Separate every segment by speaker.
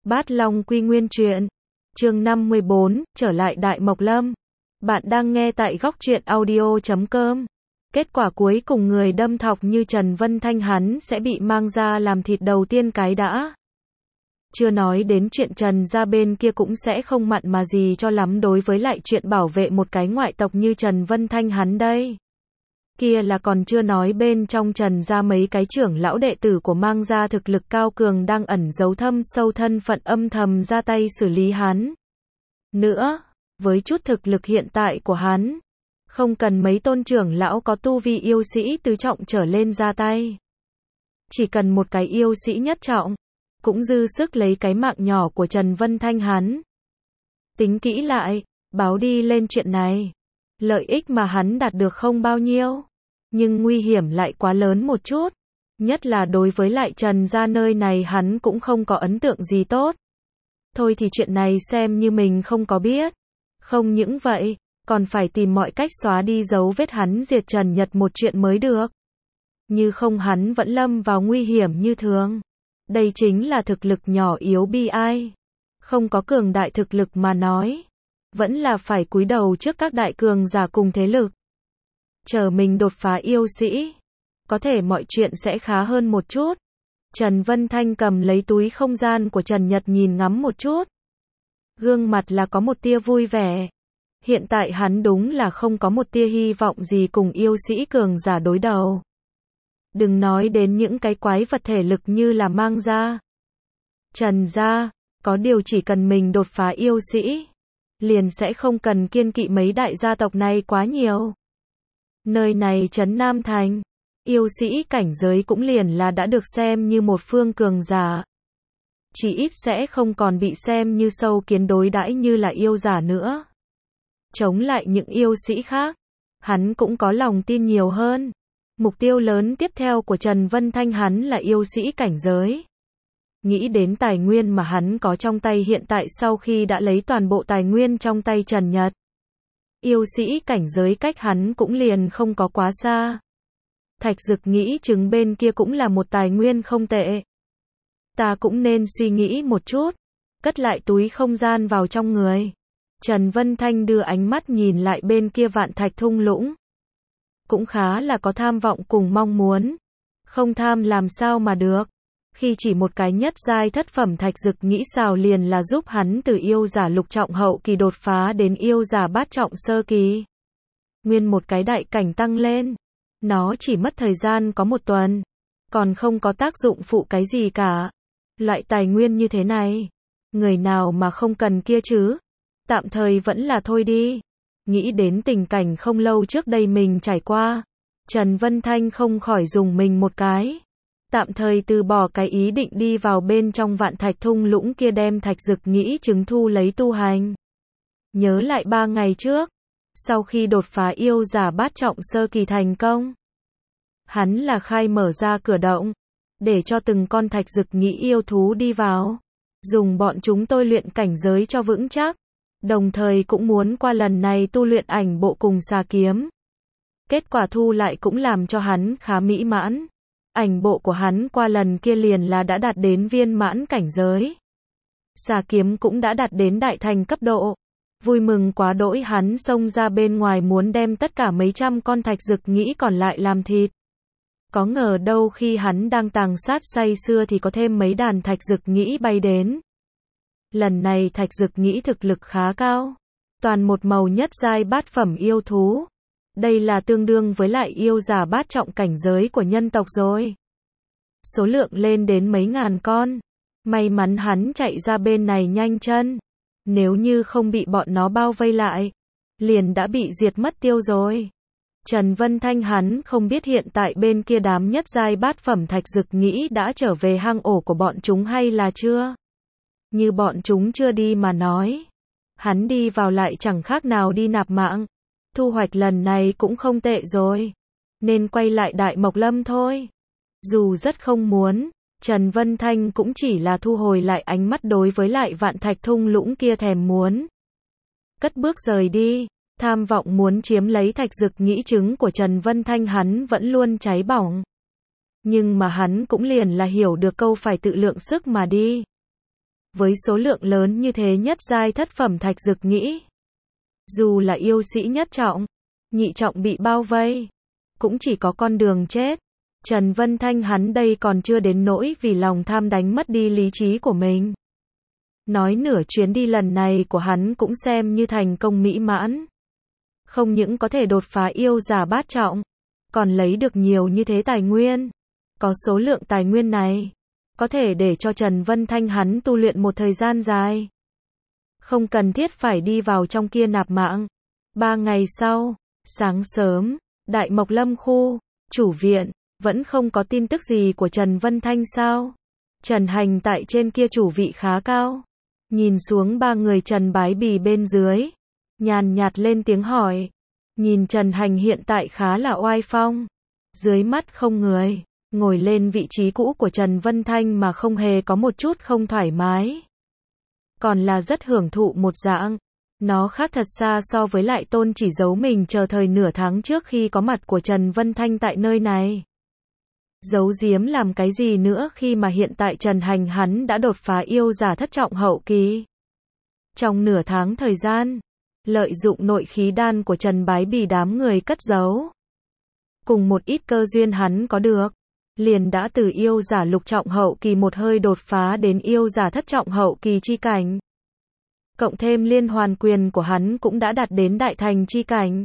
Speaker 1: Bát Long Quy Nguyên Truyện, chương 54, trở lại Đại Mộc Lâm. Bạn đang nghe tại góc truyện audio.com. Kết quả cuối cùng người đâm thọc như Trần Vân Thanh hắn sẽ bị mang ra làm thịt đầu tiên cái đã. Chưa nói đến chuyện Trần gia bên kia cũng sẽ không mặn mà gì cho lắm đối với lại chuyện bảo vệ một cái ngoại tộc như Trần Vân Thanh hắn đây. Kia là còn chưa nói bên trong Trần gia mấy cái trưởng lão đệ tử của mang gia thực lực cao cường đang ẩn giấu thâm sâu thân phận âm thầm ra tay xử lý hắn. Nữa, với chút thực lực hiện tại của hắn, không cần mấy tôn trưởng lão có tu vi yêu sĩ tứ trọng trở lên ra tay. Chỉ cần một cái yêu sĩ nhất trọng, cũng dư sức lấy cái mạng nhỏ của Trần Vân Thanh hắn. Tính kỹ lại, báo đi lên chuyện này. Lợi ích mà hắn đạt được không bao nhiêu, nhưng nguy hiểm lại quá lớn một chút. Nhất là đối với lại Trần gia nơi này hắn cũng không có ấn tượng gì tốt. Thôi thì chuyện này xem như mình không có biết. Không những vậy, còn phải tìm mọi cách xóa đi dấu vết hắn diệt Trần Nhật một chuyện mới được. Như không hắn vẫn lâm vào nguy hiểm như thường. Đây chính là thực lực nhỏ yếu bi ai. Không có cường đại thực lực mà nói, vẫn là phải cúi đầu trước các đại cường giả cùng thế lực. Chờ mình đột phá yêu sĩ, có thể mọi chuyện sẽ khá hơn một chút. Trần Vân Thanh cầm lấy túi không gian của Trần Nhật nhìn ngắm một chút. Gương mặt là có một tia vui vẻ. Hiện tại hắn đúng là không có một tia hy vọng gì cùng yêu sĩ cường giả đối đầu. Đừng nói đến những cái quái vật thể lực như là mang gia, Trần gia, có điều chỉ cần mình đột phá yêu sĩ, liền sẽ không cần kiêng kỵ mấy đại gia tộc này quá nhiều. Nơi này trấn Nam Thành, yêu sĩ cảnh giới cũng liền là đã được xem như một phương cường giả. Chỉ ít sẽ không còn bị xem như sâu kiến đối đãi như là yêu giả nữa. Chống lại những yêu sĩ khác, hắn cũng có lòng tin nhiều hơn. Mục tiêu lớn tiếp theo của Trần Vân Thanh hắn là yêu sĩ cảnh giới. Nghĩ đến tài nguyên mà hắn có trong tay hiện tại sau khi đã lấy toàn bộ tài nguyên trong tay Trần Nhật. Yêu sĩ cảnh giới cách hắn cũng liền không có quá xa. Thạch Dực nghĩ chứng bên kia cũng là một tài nguyên không tệ. Ta cũng nên suy nghĩ một chút. Cất lại túi không gian vào trong người. Trần Vân Thanh đưa ánh mắt nhìn lại bên kia Vạn Thạch thung lũng. Cũng khá là có tham vọng cùng mong muốn. Không tham làm sao mà được. Khi chỉ một cái nhất giai thất phẩm Thạch Dực nghĩ sao liền là giúp hắn từ yêu giả lục trọng hậu kỳ đột phá đến yêu giả bát trọng sơ kỳ. Nguyên một cái đại cảnh tăng lên. Nó chỉ mất thời gian có một tuần. Còn không có tác dụng phụ cái gì cả. Loại tài nguyên như thế này, người nào mà không cần kia chứ. Tạm thời vẫn là thôi đi. Nghĩ đến tình cảnh không lâu trước đây mình trải qua, Trần Vân Thanh không khỏi dùng mình một cái. Tạm thời từ bỏ cái ý định đi vào bên trong Vạn Thạch thung lũng kia đem Thạch Dực nghĩ chứng thu lấy tu hành. Nhớ lại 3 ngày trước, sau khi đột phá yêu giả bát trọng sơ kỳ thành công, hắn là khai mở ra cửa động, để cho từng con Thạch Dực nghĩ yêu thú đi vào, dùng bọn chúng tôi luyện cảnh giới cho vững chắc. Đồng thời cũng muốn qua lần này tu luyện ảnh bộ cùng xà kiếm. Kết quả thu lại cũng làm cho hắn khá mỹ mãn. Ảnh bộ của hắn qua lần kia liền là đã đạt đến viên mãn cảnh giới. Xà kiếm cũng đã đạt đến đại thành cấp độ. Vui mừng quá đỗi hắn xông ra bên ngoài muốn đem tất cả mấy trăm con Thạch Dực nghĩ còn lại làm thịt. Có ngờ đâu khi hắn đang tàng sát say sưa thì có thêm mấy đàn Thạch Dực nghĩ bay đến. Lần này Thạch Dực nghĩ thực lực khá cao. Toàn một màu nhất giai bát phẩm yêu thú. Đây là tương đương với lại yêu giả bát trọng cảnh giới của nhân tộc rồi. Số lượng lên đến mấy ngàn con. May mắn hắn chạy ra bên này nhanh chân. Nếu như không bị bọn nó bao vây lại, liền đã bị diệt mất tiêu rồi. Trần Vân Thanh hắn không biết hiện tại bên kia đám nhất giai bát phẩm Thạch Dực nghĩ đã trở về hang ổ của bọn chúng hay là chưa. Như bọn chúng chưa đi mà nói, hắn đi vào lại chẳng khác nào đi nạp mạng. Thu hoạch lần này cũng không tệ rồi, nên quay lại Đại Mộc Lâm thôi. Dù rất không muốn, Trần Vân Thanh cũng chỉ là thu hồi lại ánh mắt đối với lại Vạn Thạch thung lũng kia thèm muốn. Cất bước rời đi, tham vọng muốn chiếm lấy Thạch Dực nghĩ trứng của Trần Vân Thanh hắn vẫn luôn cháy bỏng. Nhưng mà hắn cũng liền là hiểu được câu phải tự lượng sức mà đi. Với số lượng lớn như thế nhất giai thất phẩm thạch dược nghĩ. Dù là yêu sĩ nhất trọng, nhị trọng bị bao vây, cũng chỉ có con đường chết. Trần Vân Thanh hắn đây còn chưa đến nỗi vì lòng tham đánh mất đi lý trí của mình. Nói nửa chuyến đi lần này của hắn cũng xem như thành công mỹ mãn. Không những có thể đột phá yêu giả bát trọng, còn lấy được nhiều như thế tài nguyên. Có số lượng tài nguyên này, có thể để cho Trần Vân Thanh hắn tu luyện một thời gian dài. Không cần thiết phải đi vào trong kia nạp mạng. 3 ngày sau, sáng sớm, Đại Mộc Lâm khu, chủ viện, vẫn không có tin tức gì của Trần Vân Thanh sao? Trần Hành tại trên kia chủ vị khá cao. Nhìn xuống 3 người Trần Bái Bì bên dưới. Nhàn nhạt lên tiếng hỏi. Nhìn Trần Hành hiện tại khá là oai phong. Dưới mắt không người. Ngồi lên vị trí cũ của Trần Vân Thanh mà không hề có một chút không thoải mái. Còn là rất hưởng thụ một dạng. Nó khác thật xa so với lại Tôn chỉ giấu mình chờ thời nửa tháng trước khi có mặt của Trần Vân Thanh tại nơi này. Giấu giếm làm cái gì nữa khi mà hiện tại Trần Hành hắn đã đột phá yêu giả thất trọng hậu kỳ. Trong nửa tháng thời gian, lợi dụng nội khí đan của Trần Bái Bì đám người cất giấu. Cùng một ít cơ duyên hắn có được, liền đã từ yêu giả lục trọng hậu kỳ một hơi đột phá đến yêu giả thất trọng hậu kỳ chi cảnh. Cộng thêm liên hoàn quyền của hắn cũng đã đạt đến đại thành chi cảnh.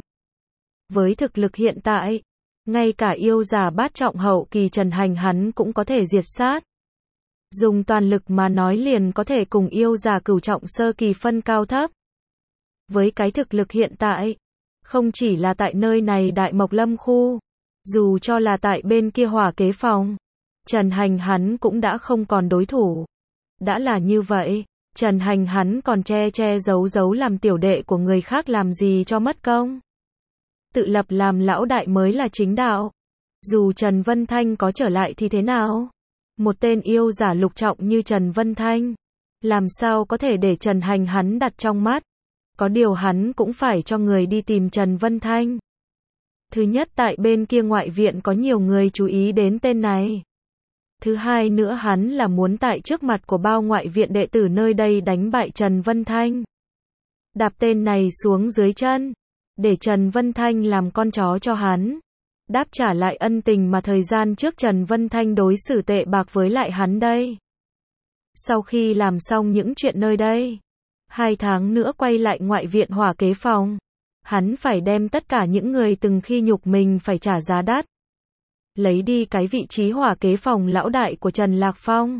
Speaker 1: Với thực lực hiện tại, ngay cả yêu giả bát trọng hậu kỳ Trần Hành hắn cũng có thể diệt sát. Dùng toàn lực mà nói liền có thể cùng yêu giả cửu trọng sơ kỳ phân cao thấp. Với cái thực lực hiện tại, không chỉ là tại nơi này Đại Mộc Lâm khu, dù cho là tại bên kia Hỏa Kế Phòng, Trần Hành hắn cũng đã không còn đối thủ. Đã là như vậy, Trần Hành hắn còn che giấu làm tiểu đệ của người khác làm gì cho mất công. Tự lập làm lão đại mới là chính đạo. Dù Trần Vân Thanh có trở lại thì thế nào? Một tên yêu giả lục trọng như Trần Vân Thanh, làm sao có thể để Trần Hành hắn đặt trong mắt? Có điều hắn cũng phải cho người đi tìm Trần Vân Thanh. Thứ nhất tại bên kia ngoại viện có nhiều người chú ý đến tên này. Thứ hai nữa hắn là muốn tại trước mặt của bao ngoại viện đệ tử nơi đây đánh bại Trần Vân Thanh. Đạp tên này xuống dưới chân, để Trần Vân Thanh làm con chó cho hắn. Đáp trả lại ân tình mà thời gian trước Trần Vân Thanh đối xử tệ bạc với lại hắn đây. Sau khi làm xong những chuyện nơi đây, 2 tháng nữa quay lại ngoại viện Hỏa Kế Phòng. Hắn phải đem tất cả những người từng khi nhục mình phải trả giá đắt. Lấy đi cái vị trí Hỏa Kế Phòng lão đại của Trần Lạc Phong.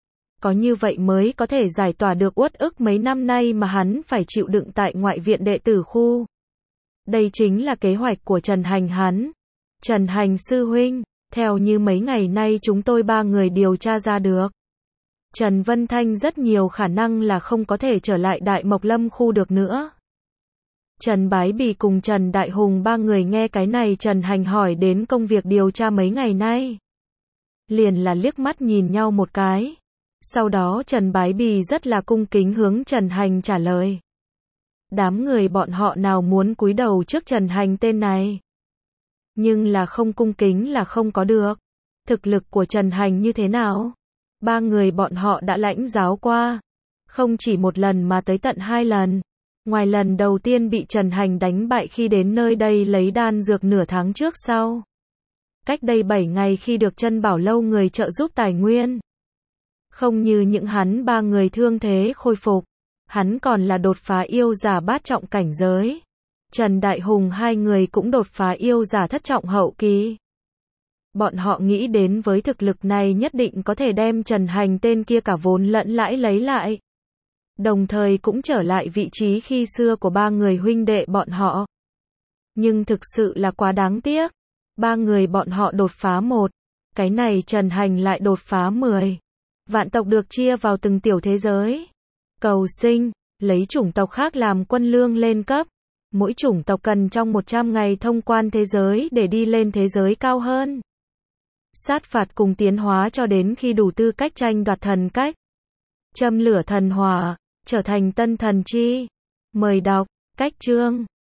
Speaker 1: Có như vậy mới có thể giải tỏa được uất ức mấy năm nay mà hắn phải chịu đựng tại ngoại viện đệ tử khu. Đây chính là kế hoạch của Trần Hành hắn. Trần Hành sư huynh, theo như mấy ngày nay chúng tôi 3 người điều tra ra được. Trần Vân Thanh rất nhiều khả năng là không có thể trở lại Đại Mộc Lâm khu được nữa. Trần Bái Bì cùng Trần Đại Hùng 3 người nghe cái này Trần Hành hỏi đến công việc điều tra mấy ngày nay. Liền là liếc mắt nhìn nhau một cái. Sau đó Trần Bái Bì rất là cung kính hướng Trần Hành trả lời. Đám người bọn họ nào muốn cúi đầu trước Trần Hành tên này. Nhưng là không cung kính là không có được. Thực lực của Trần Hành như thế nào? 3 người bọn họ đã lãnh giáo qua. Không chỉ một lần mà tới tận 2 lần. Ngoài lần đầu tiên bị Trần Hành đánh bại khi đến nơi đây lấy đan dược nửa tháng trước sau. Cách đây 7 ngày khi được Chân Bảo Lâu người trợ giúp tài nguyên. Không như những hắn 3 người thương thế khôi phục. Hắn còn là đột phá yêu giả bát trọng cảnh giới. Trần Đại Hùng 2 người cũng đột phá yêu giả thất trọng hậu kỳ. Bọn họ nghĩ đến với thực lực này nhất định có thể đem Trần Hành tên kia cả vốn lẫn lãi lấy lại. Đồng thời cũng trở lại vị trí khi xưa của 3 người huynh đệ bọn họ. Nhưng thực sự là quá đáng tiếc. 3 người bọn họ đột phá 1. Cái này Trần Hành lại đột phá 10. Vạn tộc được chia vào từng tiểu thế giới. Cầu sinh, lấy chủng tộc khác làm quân lương lên cấp. Mỗi chủng tộc cần trong 100 ngày thông quan thế giới để đi lên thế giới cao hơn. Sát phạt cùng tiến hóa cho đến khi đủ tư cách tranh đoạt thần cách. Châm lửa thần hỏa, trở thành tân thần chi. Mời đọc, cách chương.